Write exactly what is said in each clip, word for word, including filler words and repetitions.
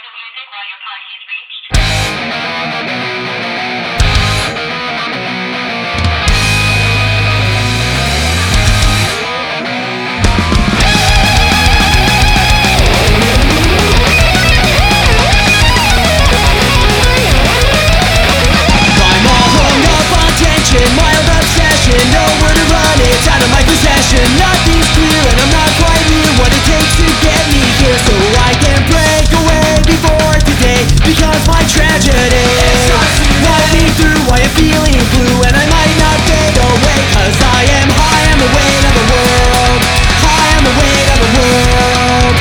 the music while your party is reached. Mild obsession, nowhere to run, it's out of my possession. Nothing's clear and I'm not quite near what it takes to get me here. So I can break away before today, because my tragedy walk me through why I'm feeling blue. And I might not fade away, cause I am high on the weight of the world. High on the weight of the world.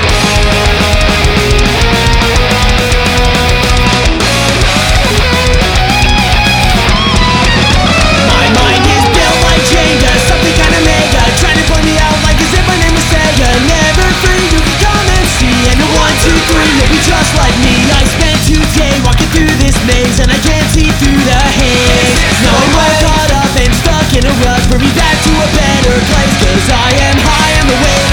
Just like me, I spent today walking through this maze, and I can't see through the haze. Now I'm all caught up and stuck in a rut. Bring me back to a better place, cause I am high on the way